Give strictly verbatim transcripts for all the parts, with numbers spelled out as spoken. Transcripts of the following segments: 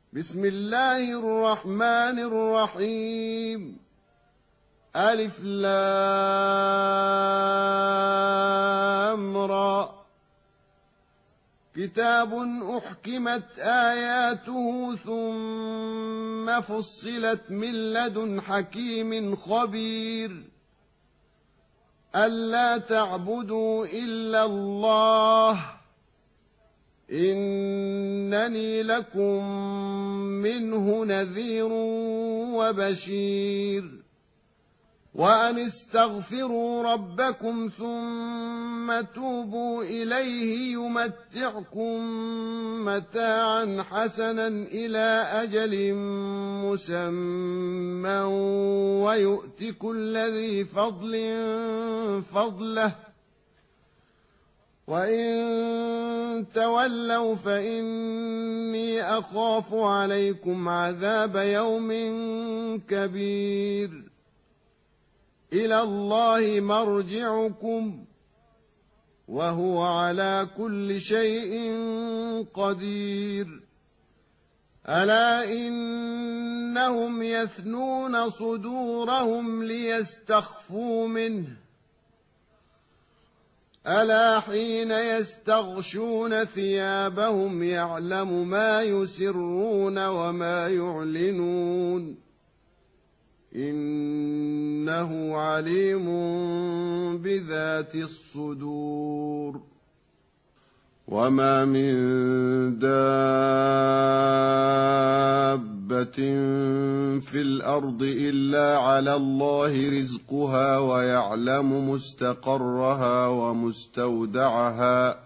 بسم الله الرحمن الرحيم. ألف لام را. كتاب أحكمت آياته ثم فصلت من لدن حكيم خبير. ألا تعبدوا إلا الله إنني لكم منه نذير وبشير. وأن استغفروا ربكم ثم توبوا إليه يمتعكم متاعا حسنا إلى أجل مسمى ويؤت كل ذي فضل فضله وإن تولوا فإني أخاف عليكم عذاب يوم كبير. إلى الله مرجعكم وهو على كل شيء قدير. ألا إنهم يثنون صدورهم ليستخفوا منه ألا حين يستغشون ثيابهم يعلم ما يسرون وما يعلنون إنه عليم بذات الصدور. وما من دابة في الأرض إلا على الله رزقها ويعلم مستقرها ومستودعها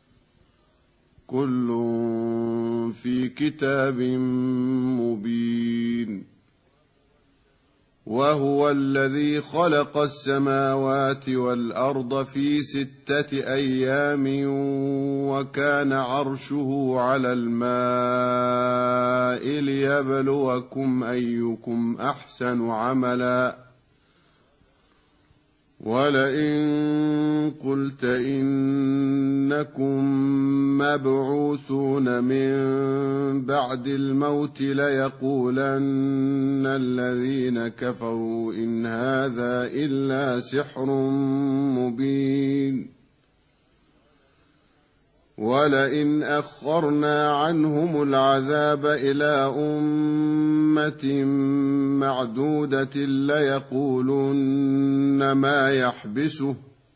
كل في كتاب مبين. وهو الذي خلق السماوات والأرض في ستة أيام وكان عرشه على الماء ليبلوكم أيكم أحسن عملا. ولئن قلت إنكم مبعوثون من بعد الموت ليقولن الذين كفروا إن هذا إلا سحر مبين. ولئن أخرنا عنهم العذاب إلى أمة معدودة ليقولن ما يحبسه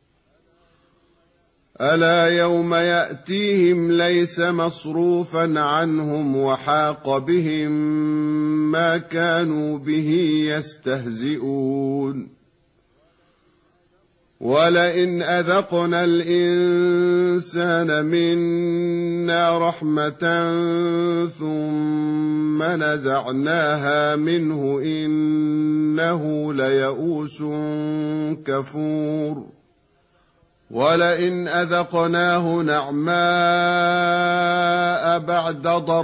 ألا يوم يأتيهم ليس مصروفا عنهم وحاق بهم ما كانوا به يستهزئون. ولئن أذقنا الإنسان منا رحمة ثم نزعناها منه إنه ليئوس كفور. ولئن أذقناه نعماء بعد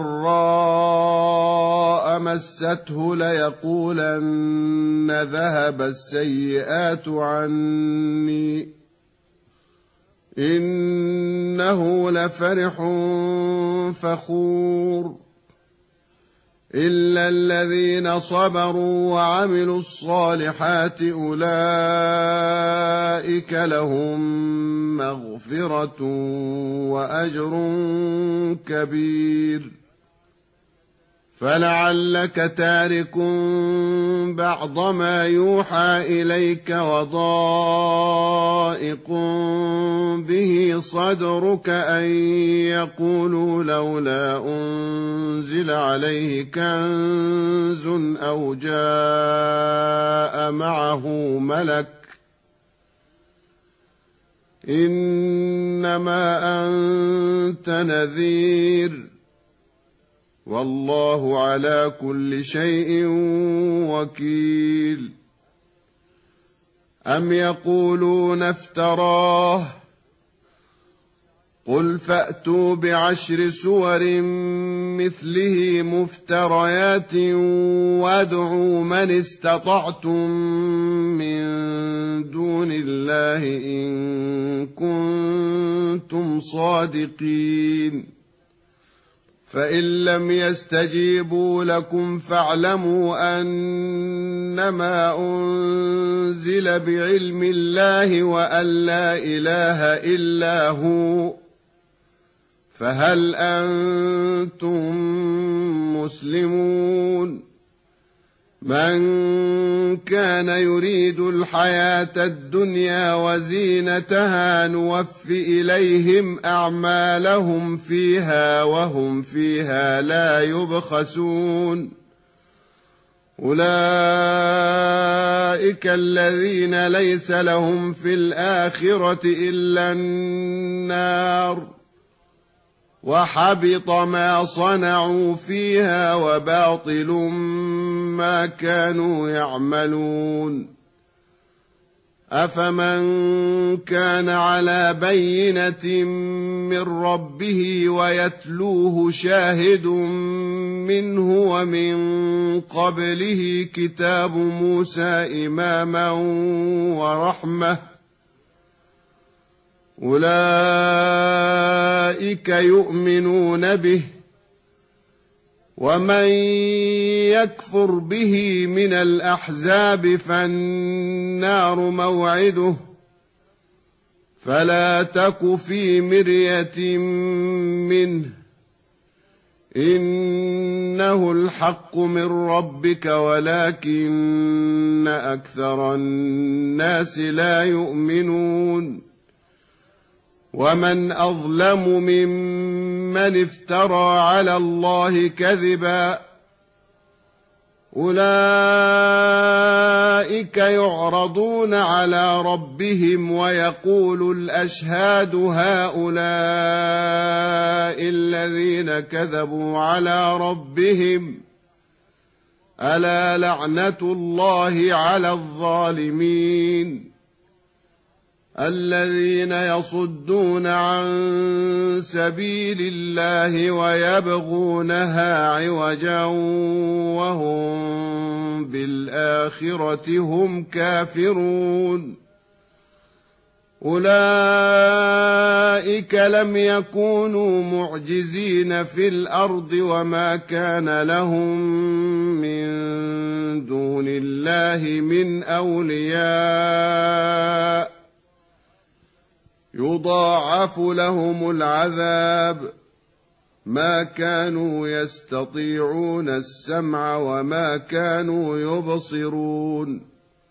ضراء مسته ليقولن ذهب السيئات عني إنه لفرح فخور. إلا الذين صبروا وعملوا الصالحات أولئك لهم مغفرة وأجر كبير. فلعلك تارك بعض ما يوحى إليك وضائق به صدرك أن يقولوا لولا أنزل عليه كنز أو جاء معه ملك إنما أنت نذير والله على كل شيء وكيل. أم يقولون افتراه قل فأتوا بعشر سور مثله مفتريات وادعوا من استطعتم من دون الله إن كنتم صادقين. فإن لم يستجيبوا لكم فاعلموا أنما أنزل بعلم الله وأن لا إله إلا هو، فهل أنتم مسلمون؟ من كان يريد الحياة الدنيا وزينتها نوف إليهم أعمالهم فيها وهم فيها لا يبخسون. أولئك الذين ليس لهم في الآخرة إلا النار، وحبط ما صنعوا فيها وباطل ما كانوا يعملون. أفمن كان على بينة من ربه ويتلوه شاهد منه ومن قبله كتاب موسى إماما ورحمة، أولئك يؤمنون به، ومن يكفر به من الأحزاب فالنار موعده، فلا تك في مرية منه، إنه الحق من ربك ولكن أكثر الناس لا يؤمنون. ومن أظلم ممن افترى على الله كذبا، أولئك يعرضون على ربهم ويقول الأشهاد هؤلاء الذين كذبوا على ربهم، ألا لعنة الله على الظالمين. الذين يصدون عن سبيل الله ويبغونها عوجا وهم بالآخرة هم كافرون، أولئك لم يكونوا معجزين في الأرض وما كان لهم من دون الله من أولياء، يضاعف لهم العذاب، ما كانوا يستطيعون السمع وما كانوا يبصرون.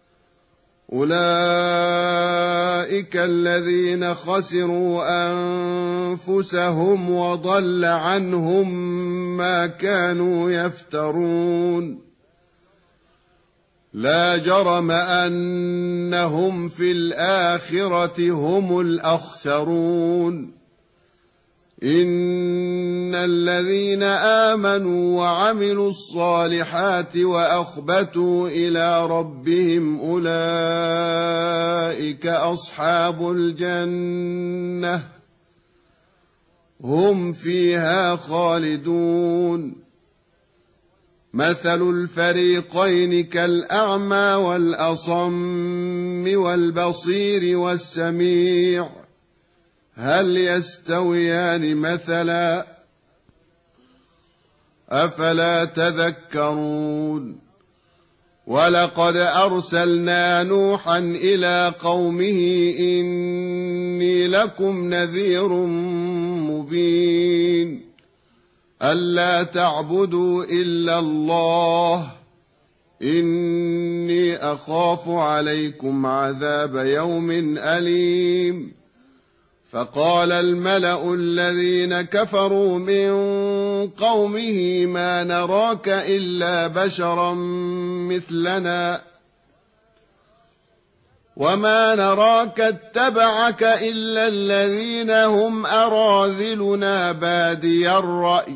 أولئك الذين خسروا أنفسهم وضل عنهم ما كانوا يفترون. لا جرم أنهم في الآخرة هم الأخسرون. إن الذين آمنوا وعملوا الصالحات وأخبتوا إلى ربهم أولئك أصحاب الجنة، هم فيها خالدون. مثل الفريقين كالأعمى والأصم والبصير والسميع، هل يستويان مثلا؟ أفلا تذكرون؟ ولقد أرسلنا نوحا إلى قومه إني لكم نذير مبين، ألا تعبدوا إلا الله، إني أخاف عليكم عذاب يوم أليم. فقال الملأ الذين كفروا من قومه ما نراك إلا بشرا مثلنا وما نراك اتبعك إلا الذين هم أراذلنا بادي الرأي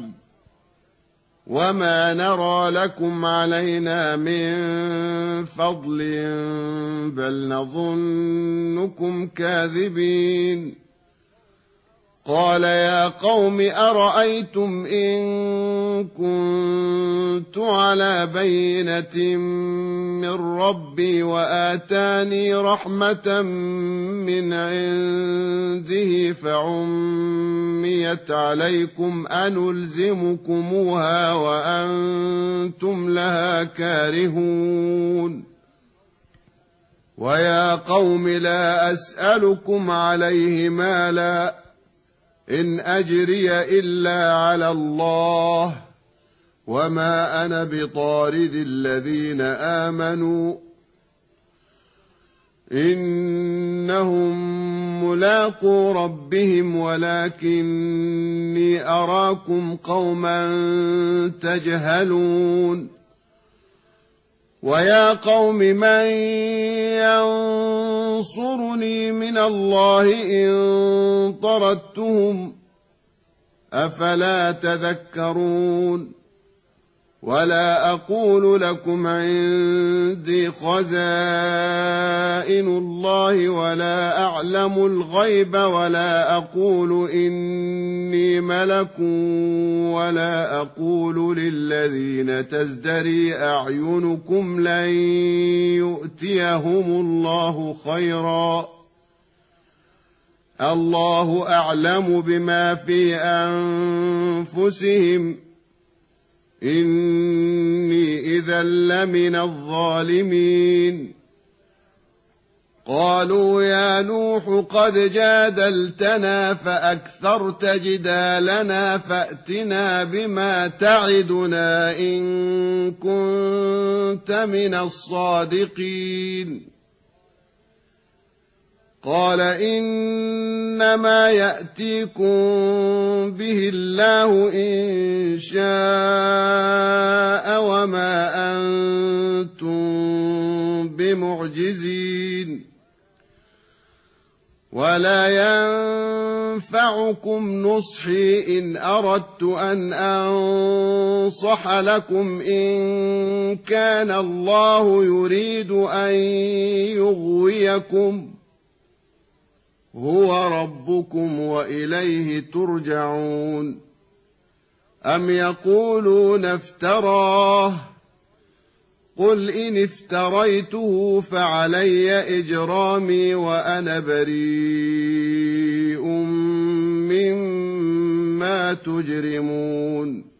وما نرى لكم علينا من فضل بل نظنكم كاذبين. قال يا قوم أرأيتم إن كنتم كنت على بينة من ربي وآتاني رحمة من عنده فعميت عليكم أنلزمكموها وأنتم لها كارهون ويا قوم لا أسألكم عليه مالا إن أجري إلا على الله وما أنا بطارد الذين آمنوا إنهم ملاقو ربهم ولكني أراكم قوما تجهلون ويا قوم من ينصرني من الله إن طردتهم أفلا تذكرون ولا أقول لكم عندي خزائن الله ولا أعلم الغيب ولا أقول إني ملك ولا أقول للذين تزدري أعينكم لن يؤتيهم الله خيرا الله أعلم بما في أنفسهم إني إذا لمن الظالمين قالوا يا نوح قد جادلتنا فأكثرت جدالنا فأتنا بما تعدنا إن كنت من الصادقين قال إنما يأتيكم به الله إن شاء وما أنتم بمعجزين ولا ينفعكم نصحي إن أردت أن أنصح لكم إن كان الله يريد أن يغويكم هو ربكم وإليه ترجعون أم يقولون افتراه قل إن افتريته فعلي إجرامي وأنا بريء مما تجرمون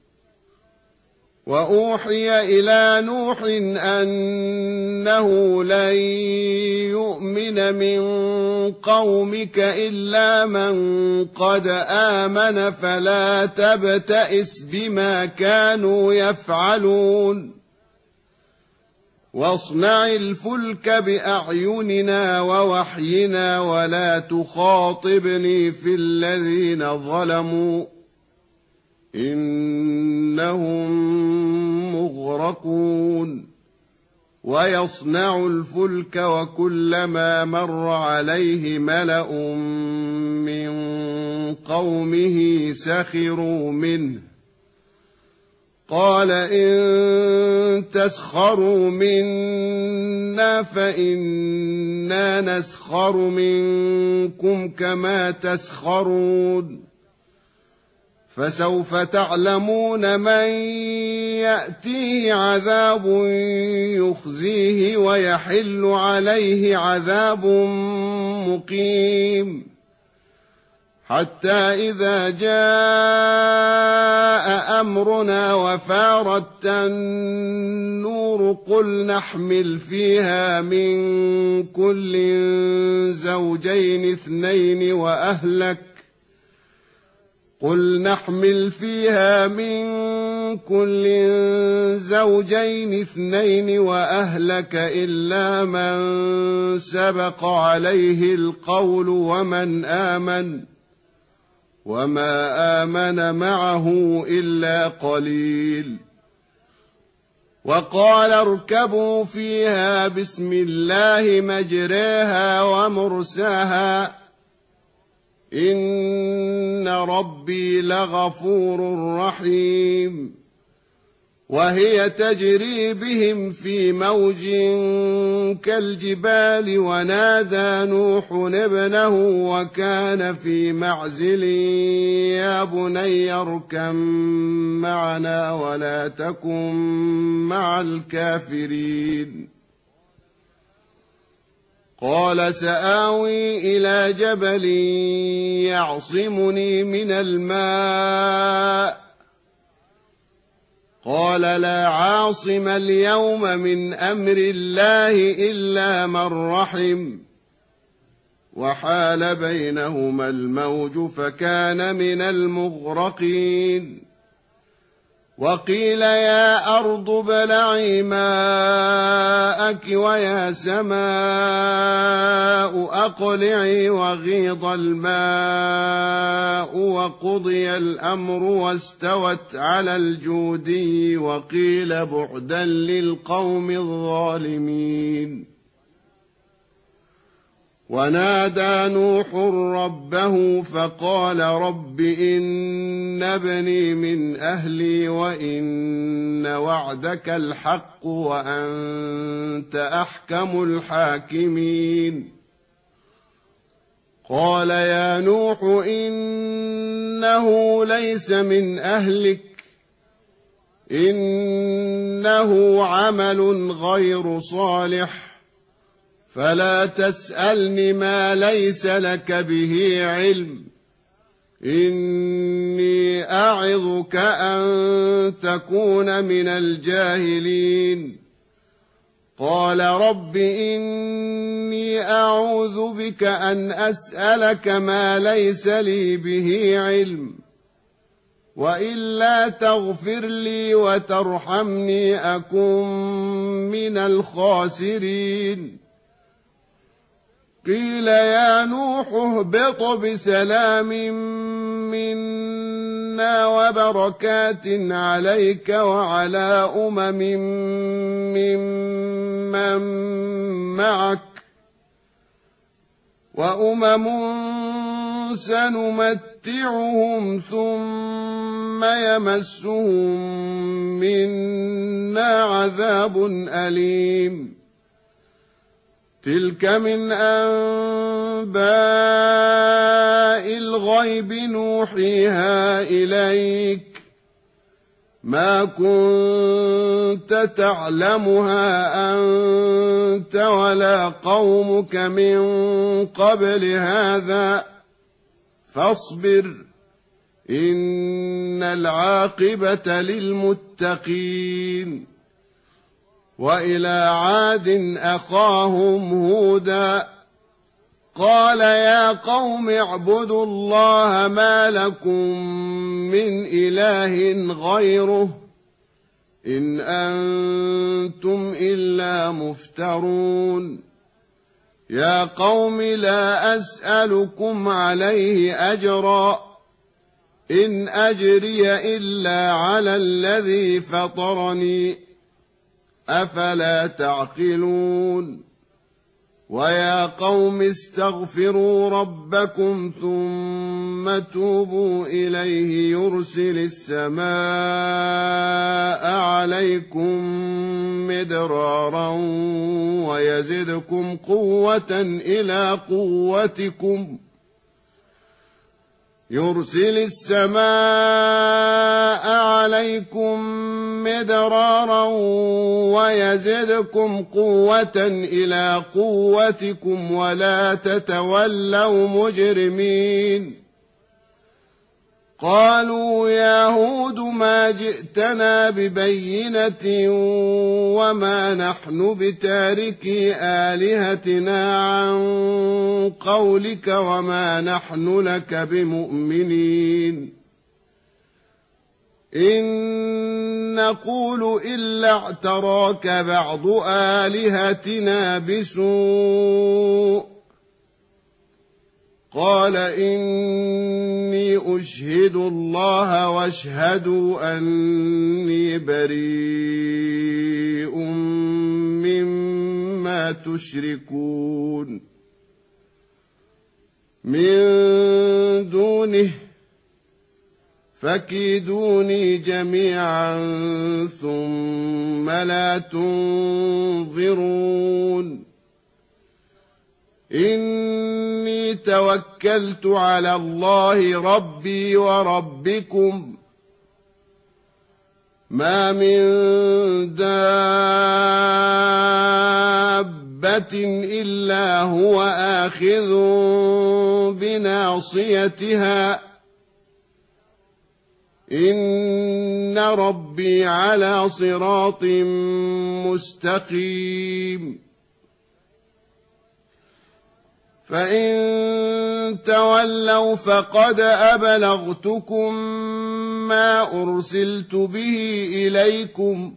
وأوحي إلى نوح أنه لن يؤمن من قومك إلا من قد آمن فلا تبتئس بما كانوا يفعلون واصنع الفلك بأعيننا ووحينا ولا تخاطبني في الذين ظلموا إنهم مغرقون ويصنع الفلك وكلما مر عليه ملأ من قومه سخروا منه قال إن تسخروا منا فإنا نسخر منكم كما تسخرون فسوف تعلمون من يأتيه عذاب يخزيه ويحل عليه عذاب مقيم حتى إذا جاء أمرنا وفارت النور قل نحمل فيها من كل زوجين اثنين وأهلك قل نحمل فيها من كل زوجين اثنين وأهلك إلا من سبق عليه القول ومن آمن وما آمن معه إلا قليل وقال اركبوا فيها بسم الله مجريها ومرساها إن ربي لغفور رحيم وهي تجري بهم في موج كالجبال ونادى نوح ابنه وكان في معزل يا بني اركب معنا ولا تكن مع الكافرين قال سآوي إلى جبل يعصمني من الماء قال لا عاصم اليوم من أمر الله إلا من رحم وحال بينهما الموج فكان من المغرقين وقيل يا أرض ابلعي ماءك ويا سماء أقلعي وغيض الماء وقضي الأمر واستوت على الجودي وقيل بعدا للقوم الظالمين ونادى نوح ربه فقال رب إن ابني من أهلي وإن وعدك الحق وأنت أحكم الحاكمين قال يا نوح إنه ليس من أهلك إنه عمل غير صالح فلا تسألني ما ليس لك به علم إني أعظك أن تكون من الجاهلين قال رب إني أعوذ بك أن أسألك ما ليس لي به علم وإلا تغفر لي وترحمني أكن من الخاسرين قيل يا نوح اهبط بسلام منا وبركات عليك وعلى أمم ممن معك وأمم سنمتعهم ثم يمسهم منا عذاب أليم تلك من أنباء الغيب نوحيها إليك ما كنت تعلمها أنت ولا قومك من قبل هذا فاصبر إن العاقبة للمتقين وإلى عاد أخاهم هودا قال يا قوم اعبدوا الله ما لكم من إله غيره إن أنتم إلا مفترون يا قوم لا أسألكم عليه أجرا إن أجري إلا على الذي فطرني أفلا تعقلون ويا قوم استغفروا ربكم ثم توبوا إليه يرسل السماء عليكم مدرارا ويزدكم قوة إلى قوتكم يرسل السماء عليكم مدرارا ويزدكم قوة إلى قوتكم ولا تتولوا مجرمين قالوا يا هود ما جئتنا ببينة وما نحن بتاركي آلهتنا عن قولك وما نحن لك بمؤمنين إن نقول إلا اعتراك بعض آلهتنا بسوء قال إني أشهد الله واشهدوا أني بريء مما تشركون من دونه فكيدوني جميعا ثم ثم لا تنظرون إني توكلت على الله ربي وربكم ما من دابة إلا هو آخذ بناصيتها إن ربي على صراط مستقيم فإن تولوا فقد أبلغتكم ما أرسلت به إليكم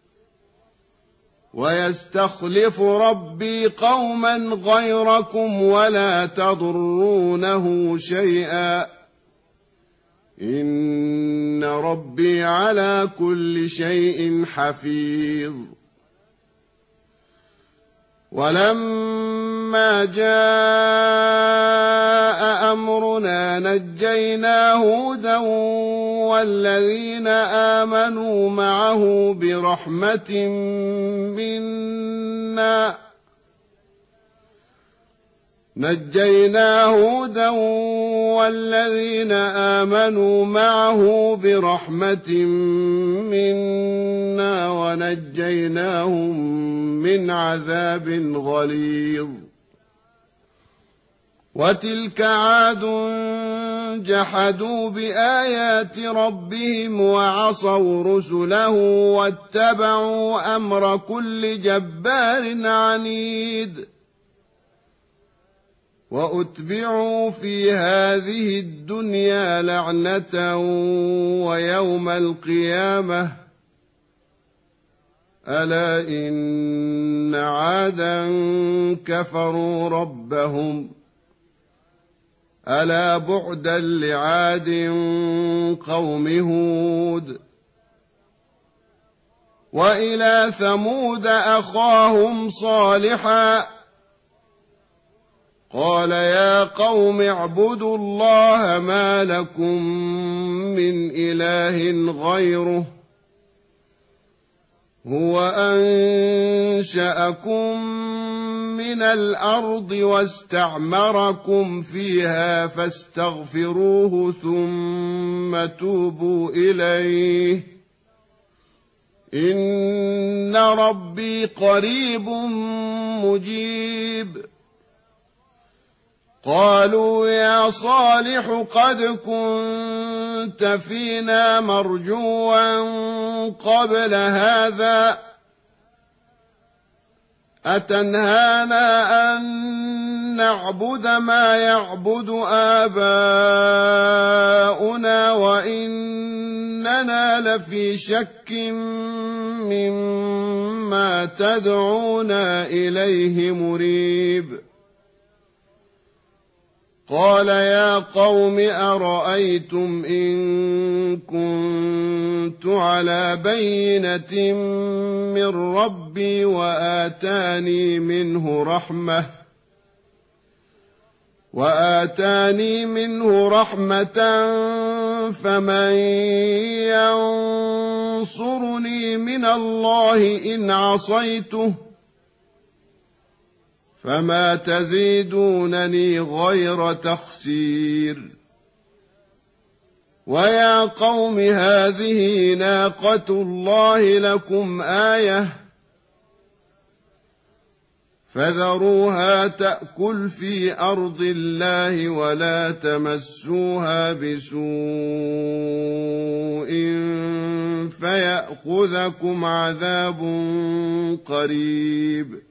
ويستخلف ربي قوما غيركم ولا تضرونه شيئا إن ربي على كل شيء حفيظ ولما جاء أمرنا نجينا هودا والذين آمنوا معه برحمة منا نجينا هودا والذين آمنوا معه برحمة منا ونجيناهم من عذاب غليظ وتلك عاد جحدوا بآيات ربهم وعصوا رسله واتبعوا أمر كل جبار عنيد وأتبعوا في هذه الدنيا لعنة ويوم القيامة ألا إن عادا كفروا ربهم ألا بعدا لعاد قوم هود وإلى ثمود أخاهم صالحا قال يا قوم اعبدوا الله ما لكم من إله غيره هو أنشأكم من الأرض واستعمركم فيها فاستغفروه ثم توبوا إليه إن ربي قريب مجيب قالوا يا صالح قد كنت فينا مرجوا قبل هذا أتنهانا أن نعبد ما يعبد آباؤنا وإننا لفي شك مما تدعونا إليه مريب قال يا قوم أرأيتم إن كنت على بينة من ربي وآتاني منه رحمة وآتاني منه رحمة فمن ينصرني من الله إن عصيته فما تزيدونني غير تخسير ويا قوم هذه ناقة الله لكم آية فذروها تأكل في أرض الله ولا تمسوها بسوء فيأخذكم عذاب قريب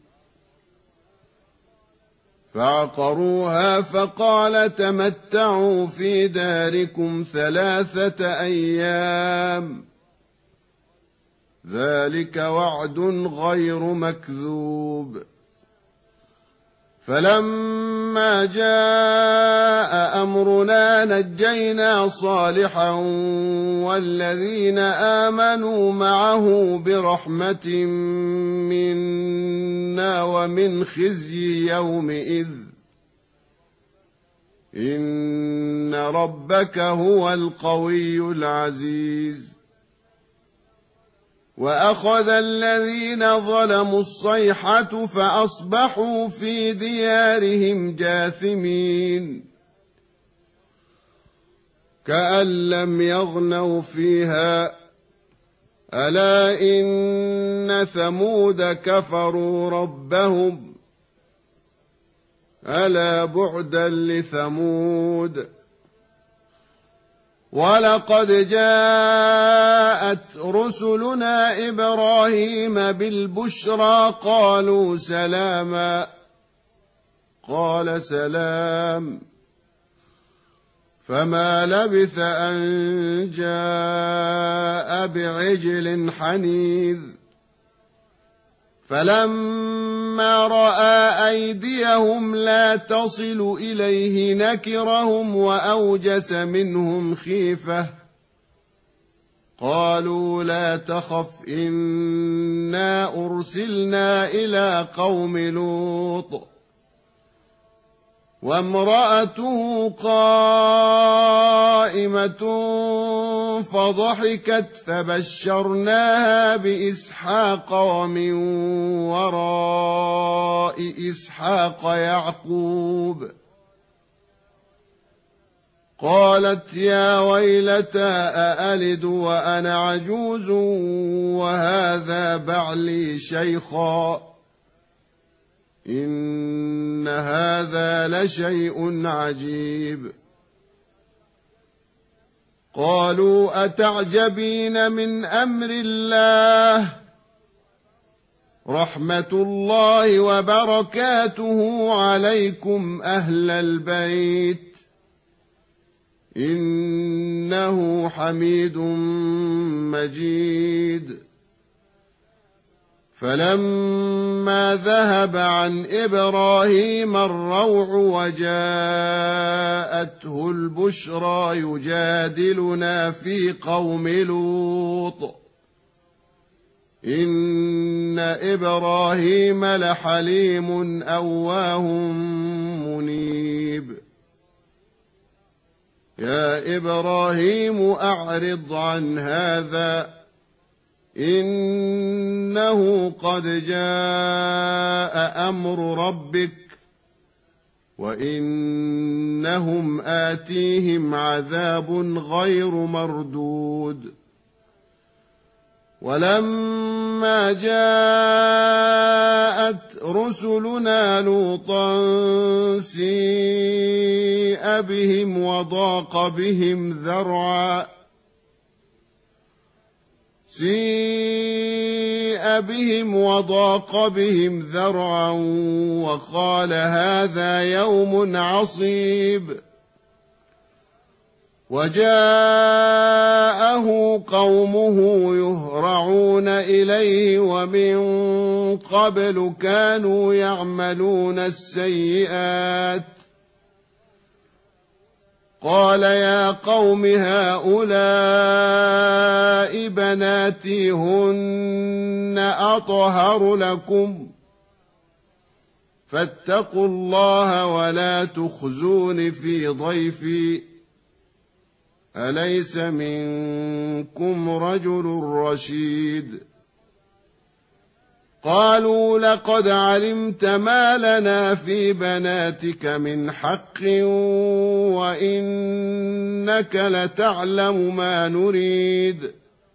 فعقروها فقال تمتعوا في داركم ثلاثة أيام ذلك وعد غير مكذوب فلما جاء أمرنا نجينا صالحا والذين آمنوا معه برحمة منا ومن خزي يومئذ إن ربك هو القوي العزيز وأخذ الذين ظلموا الصيحة فأصبحوا في ديارهم جاثمين كأن لم يغنوا فيها ألا إن ثمود كفروا ربهم ألا بعدا لثمود ولقد جاءت رسلنا إبراهيم بالبشرى قالوا سلاما قال سلام فما لبث أن جاء بعجل حنيذ فلما رأى أيديهم لا تصل إليه نكرهم وأوجس منهم خيفة قالوا لا تخف إنا أرسلنا إلى قوم لوط وامرأته قائمة فضحكت فبشرناها بإسحاق ومن وراء إسحاق يعقوب قالت يا ويلتى أألد وأنا عجوز وهذا بعلي شيخا إن هذا لشيء عجيب قالوا أتعجبين من أمر الله رحمة الله وبركاته عليكم أهل البيت إنه حميد مجيد فلما ذهب عن إبراهيم الروع وجاءته البشرى يجادلنا في قوم لوط إن إبراهيم لحليم أواه منيب يا إبراهيم أعرض عن هذا إنه قد جاء أمر ربك وإنهم آتيهم عذاب غير مردود ولما جاءت رسلنا لوطا سيء بهم وضاق بهم ذرعا سيء بهم وضاق بهم ذرعا وقال هذا يوم عصيب وجاءه قومه يهرعون إليه ومن قبل كانوا يعملون السيئات قال يا قوم هؤلاء بناتي هن أطهر لكم فاتقوا الله ولا تخزون في ضيفي أليس منكم رجل رشيد قالوا لقد علمت ما لنا في بناتك من حق وإنك لتعلم ما نريد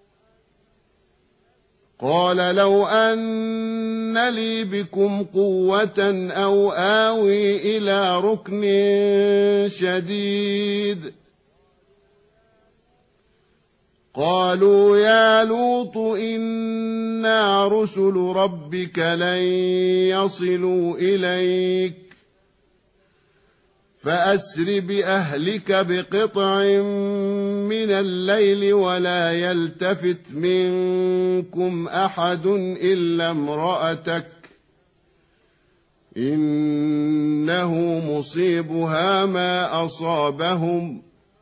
قال لو أن لي بكم قوة أو آوي إلى ركن شديد قالوا يا لوط إنا رسل ربك لن يصلوا إليك فأسر بأهلك بقطع من الليل ولا يلتفت منكم أحد إلا امرأتك إنه مصيبها ما أصابهم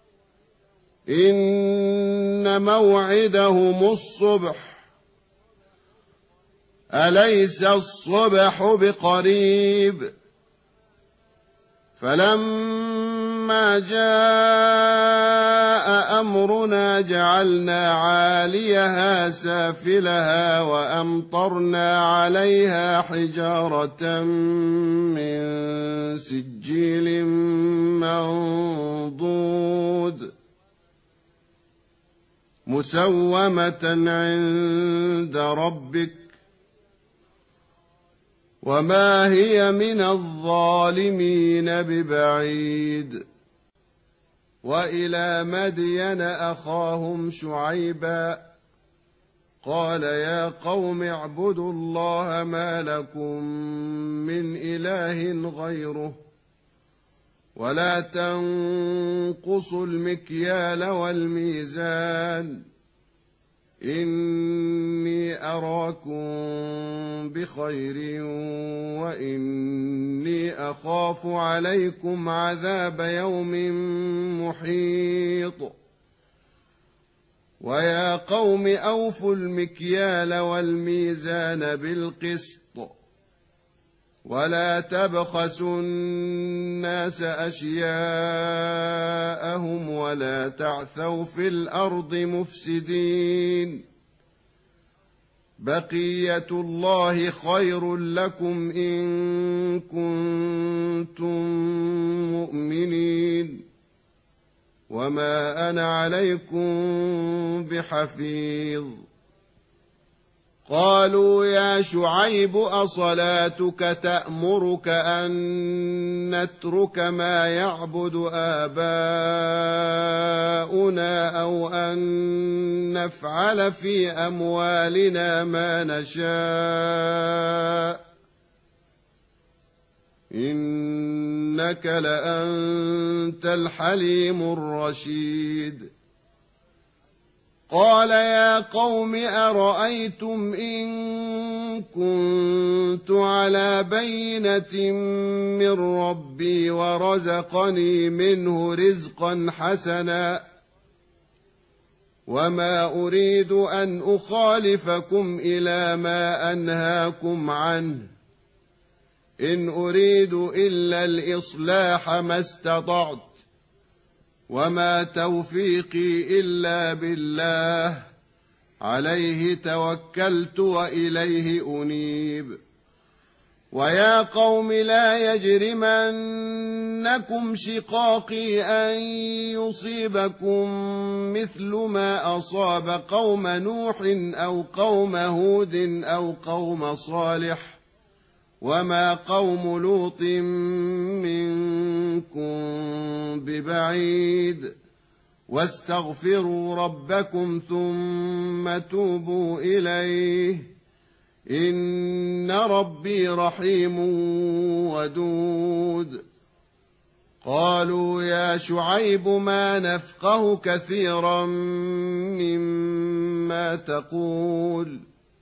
إن موعدهم الصبح أليس الصبح بقريب فلما فلما جاء أمرنا جعلنا عاليها سافلها وأمطرنا عليها حجارة من سجيل منضود مسومة عند ربك وما هي من الظالمين ببعيد. وإلى مدين أخاهم شعيبا قال يا قوم اعبدوا الله ما لكم من إله غيره ولا تنقصوا المكيال والميزان إني أراكم بخير وإني أخاف عليكم عذاب يوم محيط. ويا قوم أوفوا المكيال والميزان بالقسط ولا تبخسوا الناس أشياءهم ولا تعثوا في الأرض مفسدين. بقية الله خير لكم إن كنتم مؤمنين وما أنا عليكم بحفيظ. قالوا يا شعيب أصلاتك تأمرك أن نترك ما يعبد آباؤنا أو أن نفعل في أموالنا ما نشاء إنك لأنت الحليم الرشيد. قال يا قوم أرأيتم إن كنت على بينة من ربي ورزقني منه رزقا حسنا وما أريد أن أخالفكم إلى ما أنهاكم عنه إن أريد إلا الإصلاح ما استطعت وما توفيقي إلا بالله عليه توكلت وإليه أنيب. ويا قوم لا يجرمنكم شقاقي أن يصيبكم مثل ما أصاب قوم نوح أو قوم هود أو قوم صالح وما قوم لوط منكم ببعيد واستغفروا ربكم ثم توبوا إليه إن ربي رحيم ودود. قالوا يا شعيب ما نفقه كثيرا مما تقول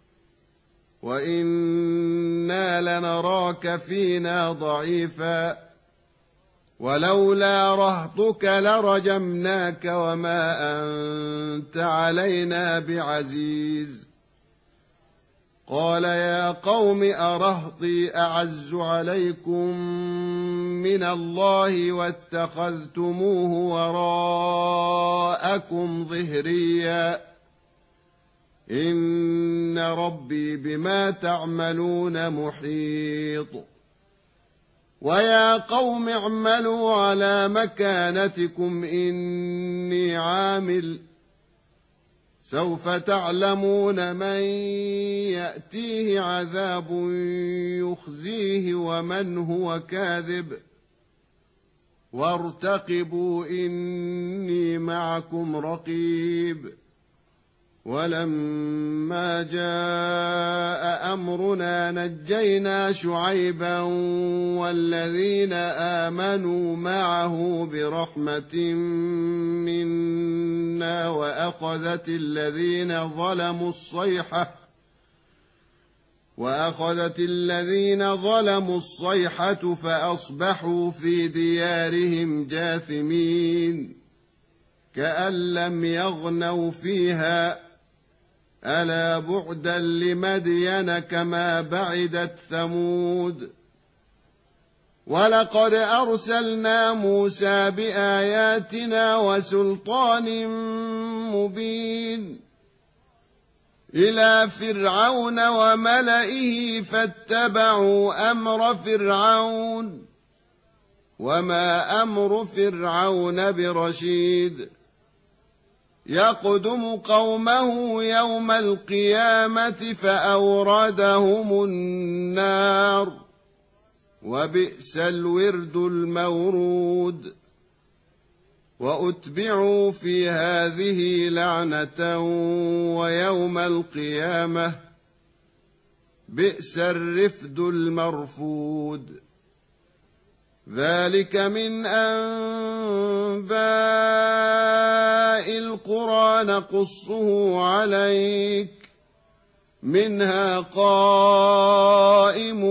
وإنا لنراك فينا ضعيفا ولولا رهطك لرجمناك وما أنت علينا بعزيز. قال يا قوم أرهطي أعز عليكم من الله واتخذتموه وراءكم ظهريا إن ربي بما تعملون محيط. ويا قوم اعملوا على مكانتكم إني عامل سوف تعلمون من يأتيه عذاب يخزيه ومن هو كاذب وارتقبوا إني معكم رقيب. ولما جاء أمرنا نجينا شعيبا والذين آمنوا معه برحمة منا وأخذت الذين ظلموا الصيحة وأخذت الذين ظلموا الصيحة فأصبحوا في ديارهم جاثمين كأن لم يغنوا فيها ألا بعدا لمدين كما بعدت ثمود. ولقد أرسلنا موسى بآياتنا وسلطان مبين إلى فرعون وملئه فاتبعوا أمر فرعون وما أمر فرعون برشيد يقدم قومه يوم القيامة فأوردهم النار وبئس الورد المورود وأتبعوا في هذه لعنة ويوم القيامة بئس الرفد المرفود ذلك من أنباء القرى نقصه عليك منها قائم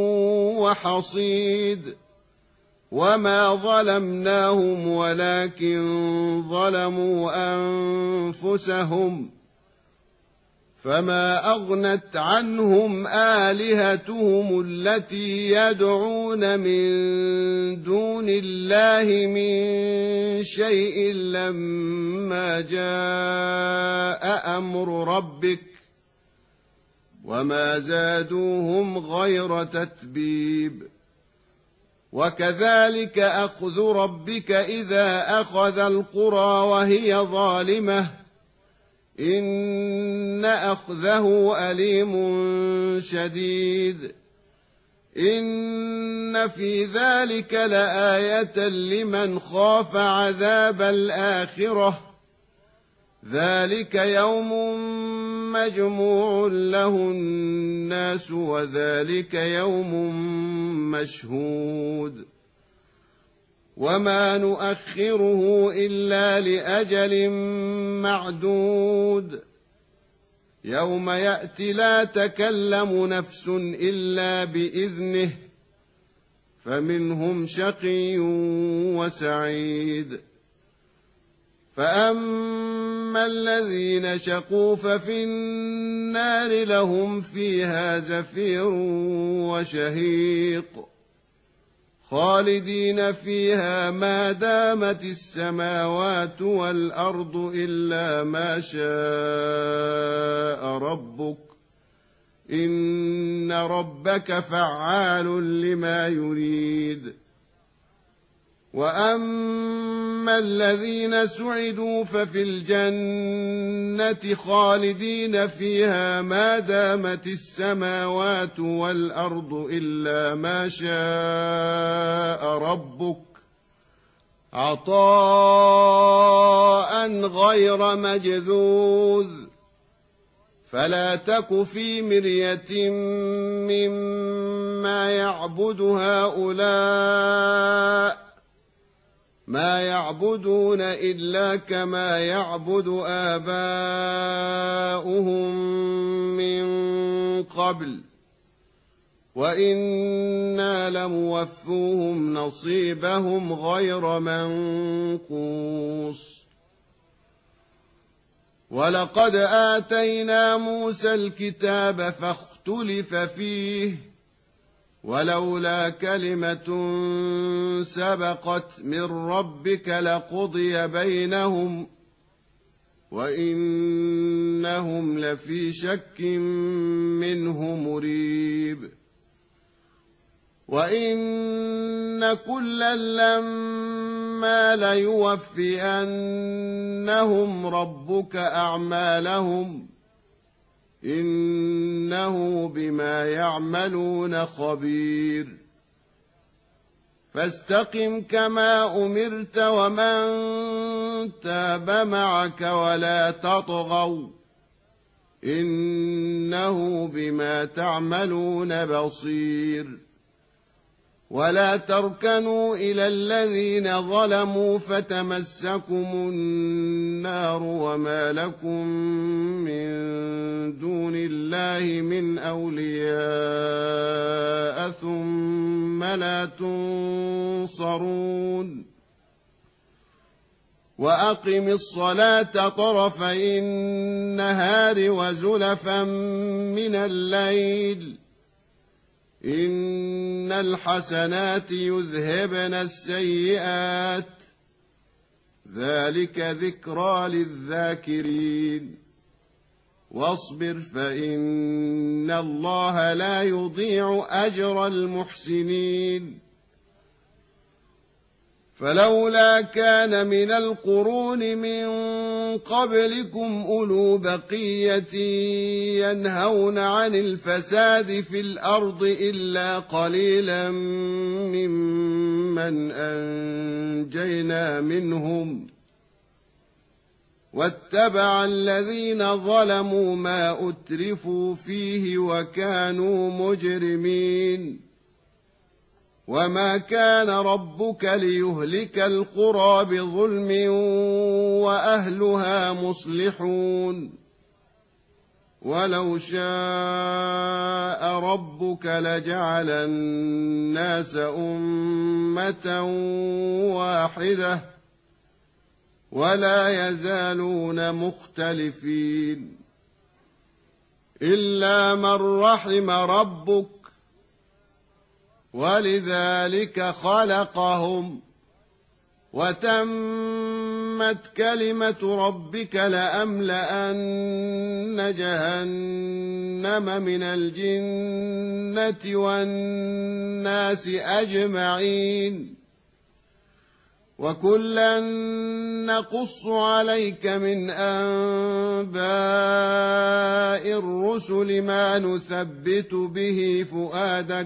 وحصيد وما ظلمناهم ولكن ظلموا أنفسهم فما أغنت عنهم آلهتهم التي يدعون من دون الله من شيء لما جاء أمر ربك وما زادوهم غير تتبيب وكذلك أخذ ربك إذا أخذ القرى وهي ظالمة إن أخذه أليم شديد إن في ذلك لآية لمن خاف عذاب الآخرة ذلك يوم مجموع له الناس وذلك يوم مشهود وما نؤخره إلا لأجل معدود يوم يأتي لا تكلم نفس إلا بإذنه فمنهم شقي وسعيد فأما الذين شقوا ففي النار لهم فيها زفير وشهيق خالدين فيها ما دامت السماوات والأرض إلا ما شاء ربك إن ربك فعال لما يريد وأما الذين سعدوا ففي الجنة خالدين فيها ما دامت السماوات والأرض إلا ما شاء ربك عطاء غير مجذوذ فلا تك في مرية مما يعبد هؤلاء ما يعبدون إلا كما يعبد آباؤهم من قبل وإنا لموفوهم نصيبهم غير منقوص ولقد آتينا موسى الكتاب فاختلف فيه ولولا كلمة سبقت من ربك لقضي بينهم وإنهم لفي شك منه مريب وإن كلا لما ليوفينهم ربك أعمالهم إنه بما يعملون خبير فاستقم كما أمرت ومن تاب معك ولا تطغوا إنه بما تعملون بصير ولا تركنوا إلى الذين ظلموا فتمسكم النار وما لكم من دون الله من أولياء ثم لا تنصرون وأقم الصلاة طرفي النهار وزلفا من الليل إن الحسنات يذهبن السيئات ذلك ذكرى للذاكرين واصبر فإن الله لا يضيع أجر المحسنين فلولا كان من القرون من قبلكم أولو بقية ينهون عن الفساد في الأرض إلا قليلا ممن أنجينا منهم واتبع الذين ظلموا ما أترفوا فيه وكانوا مجرمين وما كان ربك ليهلك القرى بظلم وأهلها مصلحون ولو شاء ربك لجعل الناس أمة واحدة ولا يزالون مختلفين إلا من رحم ربك ولذلك خلقهم وتمت كلمة ربك لأملأن جهنم من الجنة والناس أجمعين وكلا نقص عليك من أنباء الرسل ما نثبت به فؤادك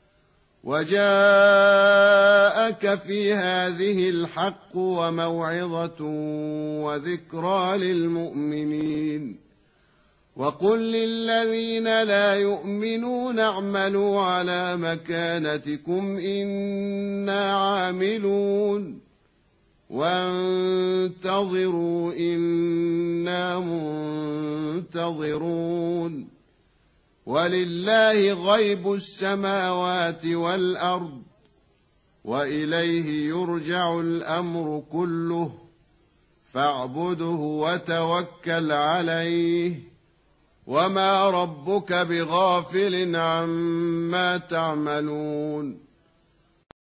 وجاءك في هذه الحق وموعظة وذكرى للمؤمنين وقل للذين لا يؤمنون اعملوا على مكانتكم إنا عاملون وانتظروا إنا منتظرون ولله غيب السماوات والأرض وإليه يرجع الأمر كله فاعبده وتوكل عليه وما ربك بغافل عما تعملون